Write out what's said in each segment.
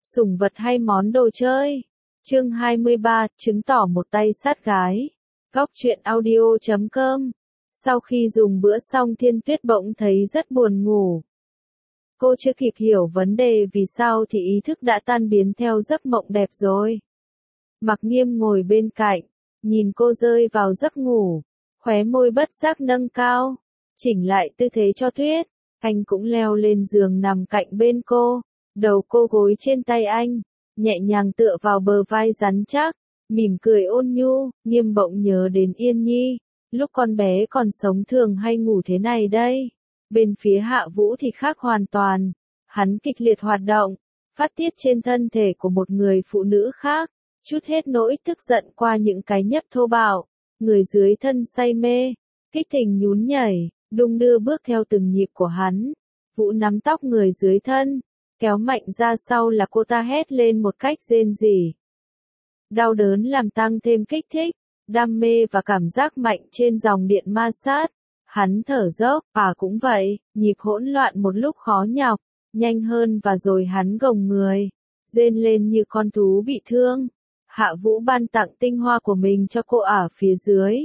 Sủng vật hay món đồ chơi? Chương 23, chứng tỏ một tay sát gái. Góc truyện audio.com. Sau khi dùng bữa xong Thiên Tuyết bỗng thấy rất buồn ngủ. Cô chưa kịp hiểu vấn đề vì sao thì ý thức đã tan biến theo giấc mộng đẹp rồi. Mặc Nghiêm ngồi bên cạnh, nhìn cô rơi vào giấc ngủ, khóe môi bất giác nâng cao, chỉnh lại tư thế cho Tuyết. Anh cũng leo lên giường nằm cạnh bên cô, đầu cô gối trên tay anh, nhẹ nhàng tựa vào bờ vai rắn chắc, mỉm cười ôn nhu. Nghiêm bỗng nhớ đến Yên Nhi, lúc con bé còn sống thường hay ngủ thế này đây. Bên phía Hạ Vũ thì khác hoàn toàn, hắn kịch liệt hoạt động, phát tiết trên thân thể của một người phụ nữ khác, trút hết nỗi tức giận qua những cái nhấp thô bạo. Người dưới thân say mê, kích tình nhún nhảy, đung đưa bước theo từng nhịp của hắn. Vũ nắm tóc người dưới thân, kéo mạnh ra sau là cô ta hét lên một cách rên rỉ. Đau đớn làm tăng thêm kích thích, đam mê và cảm giác mạnh trên dòng điện ma sát. Hắn thở dốc, cũng vậy, nhịp hỗn loạn một lúc khó nhọc, nhanh hơn và rồi hắn gồng người, rên lên như con thú bị thương. Hạ Vũ ban tặng tinh hoa của mình cho cô ở phía dưới.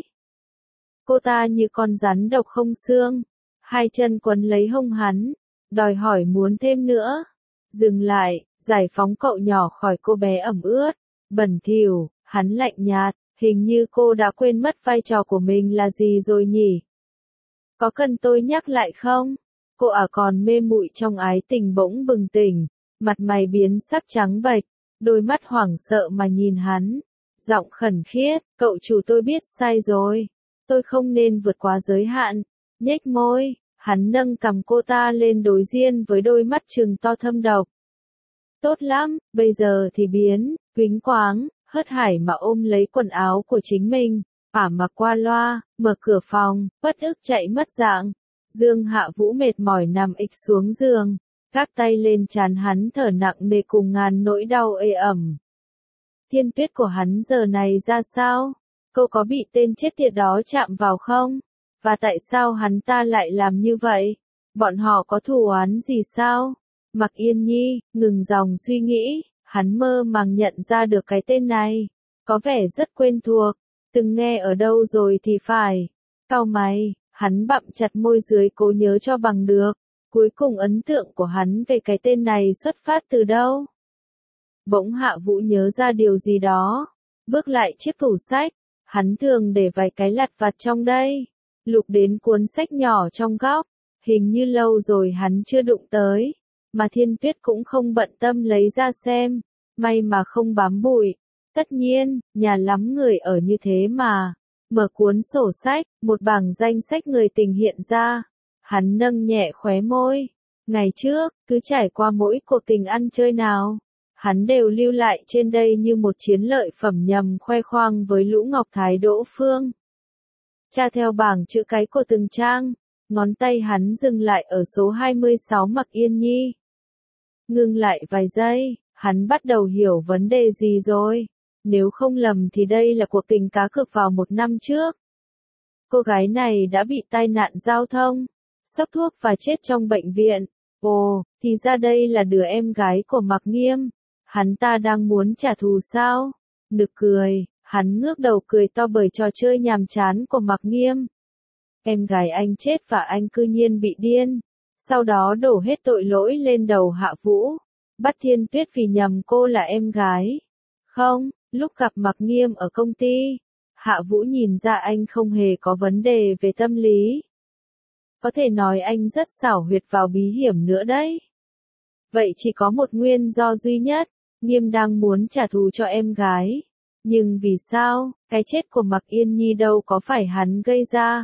Cô ta như con rắn độc không xương, hai chân quấn lấy hông hắn, đòi hỏi muốn thêm nữa. Dừng lại, giải phóng cậu nhỏ khỏi cô bé ẩm ướt, bẩn thỉu. Hắn lạnh nhạt, hình như cô đã quên mất vai trò của mình là gì rồi nhỉ? Có cần tôi nhắc lại không? Cô còn mê muội trong ái tình bỗng bừng tỉnh, mặt mày biến sắc trắng bệch, đôi mắt hoảng sợ mà nhìn hắn, giọng khẩn khiết, cậu chủ tôi biết sai rồi, tôi không nên vượt quá giới hạn. Nhếch môi, hắn nâng cằm cô ta lên đối diện với đôi mắt trừng to thâm độc. Tốt lắm, bây giờ thì biến, quýnh quáng, hớt hải mà ôm lấy quần áo của chính mình, mặc qua loa, mở cửa phòng, bất ức chạy mất dạng. Dương Hạ Vũ mệt mỏi nằm ịch xuống giường, gác tay lên trán hắn thở nặng nề cùng ngàn nỗi đau ê ẩm. Thiên Tuyết của hắn giờ này ra sao? Cô có bị tên chết tiệt đó chạm vào không? Và tại sao hắn ta lại làm như vậy? Bọn họ có thù oán gì sao? Mặc Yên Nhi, ngừng dòng suy nghĩ, hắn mơ màng nhận ra được cái tên này. Có vẻ rất quen thuộc, từng nghe ở đâu rồi thì phải. Cau mày, hắn bặm chặt môi dưới cố nhớ cho bằng được. Cuối cùng ấn tượng của hắn về cái tên này xuất phát từ đâu? Bỗng Hạ Vũ nhớ ra điều gì đó. Bước lại chiếc tủ sách, hắn thường để vài cái lặt vặt trong đây. Lục đến cuốn sách nhỏ trong góc, hình như lâu rồi hắn chưa đụng tới. Mà Thiên Tuyết cũng không bận tâm lấy ra xem, may mà không bám bụi. Tất nhiên, nhà lắm người ở như thế mà. Mở cuốn sổ sách, một bảng danh sách người tình hiện ra. Hắn nâng nhẹ khóe môi. Ngày trước, cứ trải qua mỗi cuộc tình ăn chơi nào, hắn đều lưu lại trên đây như một chiến lợi phẩm nhằm khoe khoang với Lũ Ngọc Thái Đỗ Phương. Tra theo bảng chữ cái của từng trang, ngón tay hắn dừng lại ở số 26 Mặc Yên Nhi. Ngừng lại vài giây, hắn bắt đầu hiểu vấn đề gì rồi. Nếu không lầm thì đây là cuộc tình cá cược vào một năm trước. Cô gái này đã bị tai nạn giao thông, sốc thuốc và chết trong bệnh viện. Ồ, thì ra đây là đứa em gái của Mặc Nghiêm. Hắn ta đang muốn trả thù sao? Nực cười, hắn ngước đầu cười to bởi trò chơi nhàm chán của Mặc Nghiêm. Em gái anh chết và anh cư nhiên bị điên. Sau đó đổ hết tội lỗi lên đầu Hạ Vũ. Bắt Thiên Tuyết vì nhầm cô là em gái. Không, lúc gặp Mặc Nghiêm ở công ty, Hạ Vũ nhìn ra anh không hề có vấn đề về tâm lý. Có thể nói anh rất xảo huyệt vào bí hiểm nữa đấy. Vậy chỉ có một nguyên do duy nhất, Nghiêm đang muốn trả thù cho em gái. Nhưng vì sao, cái chết của Mặc Yên Nhi đâu có phải hắn gây ra.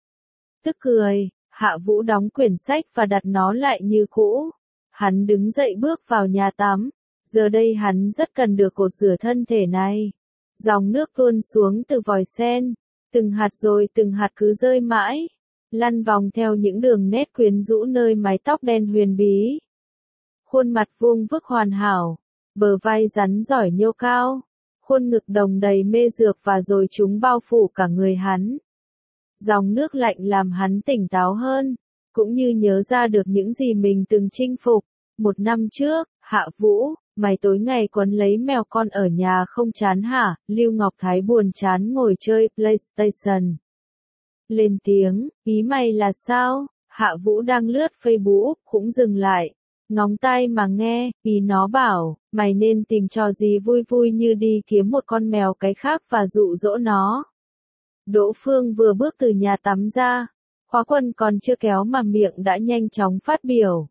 Tức cười, Hạ Vũ đóng quyển sách và đặt nó lại như cũ. Hắn đứng dậy bước vào nhà tắm. Giờ đây hắn rất cần được cột rửa thân thể này. Dòng nước tuôn xuống từ vòi sen, từng hạt rồi từng hạt cứ rơi mãi, lăn vòng theo những đường nét quyến rũ nơi mái tóc đen huyền bí. Khuôn mặt vuông vức hoàn hảo, bờ vai rắn giỏi nhô cao, khuôn ngực đồng đầy mê dược và rồi chúng bao phủ cả người hắn. Dòng nước lạnh làm hắn tỉnh táo hơn, cũng như nhớ ra được những gì mình từng chinh phục. Một năm trước, Hạ Vũ, Mày tối ngày quấn lấy mèo con ở nhà không chán hả? Lưu Ngọc Thái buồn chán ngồi chơi PlayStation. Lên tiếng, ý mày là sao? Hạ Vũ đang lướt Facebook cũng dừng lại. Ngóng tai mà nghe, ý nó bảo, mày nên tìm trò gì vui vui như đi kiếm một con mèo cái khác và dụ dỗ nó. Đỗ Phương vừa bước từ nhà tắm ra, khóa quần còn chưa kéo mà miệng đã nhanh chóng phát biểu.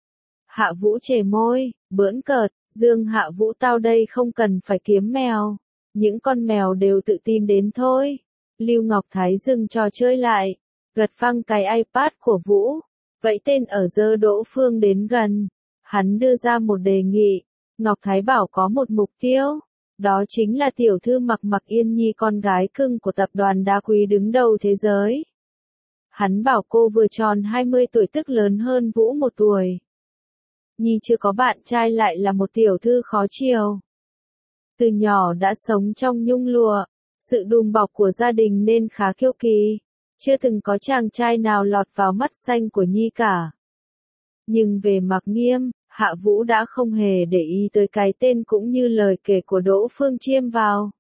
Hạ Vũ chề môi, bỡn cợt, Dương Hạ Vũ tao đây không cần phải kiếm mèo. Những con mèo đều tự tìm đến thôi. Lưu Ngọc Thái dừng trò chơi lại, gật phăng cái iPad của Vũ, vẫy tên ở giơ Đỗ Phương đến gần. Hắn đưa ra một đề nghị, Ngọc Thái bảo có một mục tiêu, đó chính là tiểu thư Mặc Yên Nhi con gái cưng của tập đoàn đá quý đứng đầu thế giới. Hắn bảo cô vừa tròn 20 tuổi tức lớn hơn Vũ 1 tuổi. Nhi chưa có bạn trai lại là một tiểu thư khó chiều. Từ nhỏ đã sống trong nhung lụa, sự đùm bọc của gia đình nên khá kiêu kỳ, chưa từng có chàng trai nào lọt vào mắt xanh của Nhi cả. Nhưng về Mặc Nghiêm, Hạ Vũ đã không hề để ý tới cái tên cũng như lời kể của Đỗ Phương chiêm vào.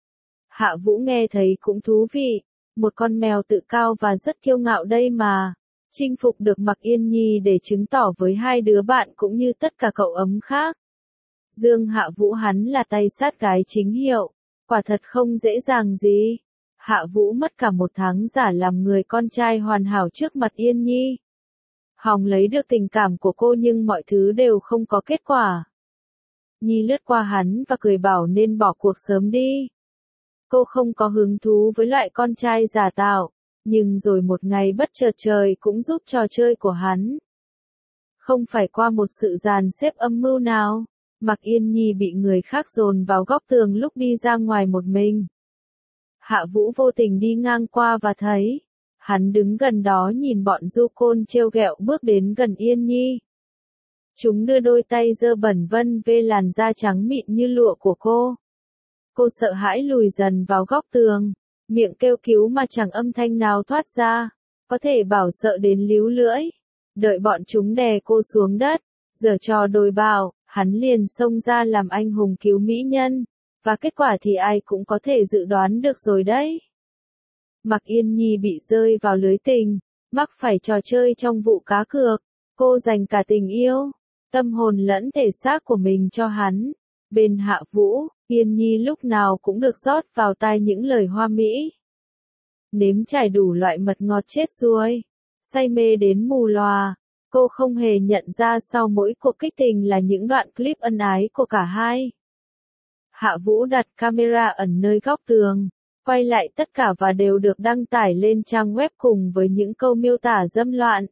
Hạ Vũ nghe thấy cũng thú vị, một con mèo tự cao và rất kiêu ngạo đây mà. Chinh phục được Mặc Yên Nhi để chứng tỏ với hai đứa bạn cũng như tất cả cậu ấm khác. Dương Hạ Vũ hắn là tay sát gái chính hiệu, quả thật không dễ dàng gì. Hạ Vũ mất cả 1 tháng giả làm người con trai hoàn hảo trước mặt Yên Nhi. Hòng lấy được tình cảm của cô nhưng mọi thứ đều không có kết quả. Nhi lướt qua hắn và cười bảo nên bỏ cuộc sớm đi. Cô không có hứng thú với loại con trai giả tạo. Nhưng rồi một ngày bất chợt trời cũng giúp trò chơi của hắn. Không phải qua một sự dàn xếp âm mưu nào, Mặc Yên Nhi bị người khác dồn vào góc tường lúc đi ra ngoài một mình. Hạ Vũ vô tình đi ngang qua và thấy, hắn đứng gần đó nhìn bọn du côn trêu ghẹo bước đến gần Yên Nhi. Chúng đưa đôi tay dơ bẩn vân vê làn da trắng mịn như lụa của cô. Cô sợ hãi lùi dần vào góc tường. Miệng kêu cứu mà chẳng âm thanh nào thoát ra, có thể bảo sợ đến líu lưỡi. Đợi bọn chúng đè cô xuống đất, giở trò đồi bào, hắn liền xông ra làm anh hùng cứu mỹ nhân, và kết quả thì ai cũng có thể dự đoán được rồi đấy. Mặc Yên Nhi bị rơi vào lưới tình, mắc phải trò chơi trong vụ cá cược, cô dành cả tình yêu, tâm hồn lẫn thể xác của mình cho hắn. Bên Hạ Vũ, Yên Nhi lúc nào cũng được rót vào tai những lời hoa mỹ. Nếm trải đủ loại mật ngọt chết ruồi, say mê đến mù lòa, cô không hề nhận ra sau mỗi cuộc kích tình là những đoạn clip ân ái của cả hai. Hạ Vũ đặt camera ẩn nơi góc tường, quay lại tất cả và đều được đăng tải lên trang web cùng với những câu miêu tả dâm loạn.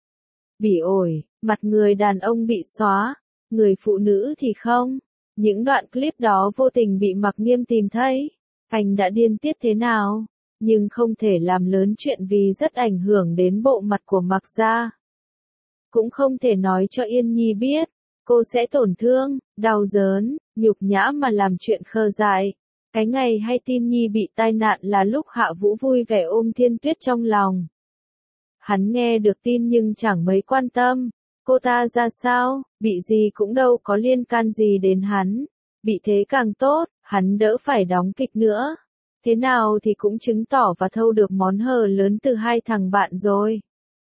Bỉ ổi, mặt người đàn ông bị xóa, người phụ nữ thì không. Những đoạn clip đó vô tình bị Mặc Nghiêm tìm thấy. Anh đã điên tiết thế nào? Nhưng không thể làm lớn chuyện vì rất ảnh hưởng đến bộ mặt của Mặc gia. Cũng không thể nói cho Yên Nhi biết. Cô sẽ tổn thương, đau đớn, nhục nhã mà làm chuyện khờ dại. Cái ngày hay tin Nhi bị tai nạn là lúc Hạ Vũ vui vẻ ôm Thiên Tuyết trong lòng. Hắn nghe được tin nhưng chẳng mấy quan tâm. Cô ta ra sao, bị gì cũng đâu có liên can gì đến hắn. Bị thế càng tốt, hắn đỡ phải đóng kịch nữa. Thế nào thì cũng chứng tỏ và thâu được món hờ lớn từ hai thằng bạn rồi.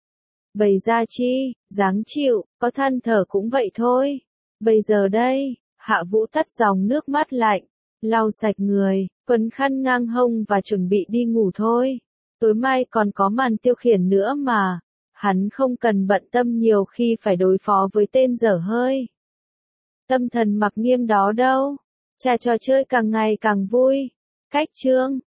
Bày ra chi, dáng chịu, có than thở cũng vậy thôi. Bây giờ đây, Hạ Vũ tắt dòng nước mắt lạnh, lau sạch người, quấn khăn ngang hông và chuẩn bị đi ngủ thôi. Tối mai còn có màn tiêu khiển nữa mà. Hắn không cần bận tâm nhiều khi phải đối phó với tên dở hơi. Tâm thần Mặc Nghiêm đó đâu. Trò chơi càng ngày càng vui. Cách chương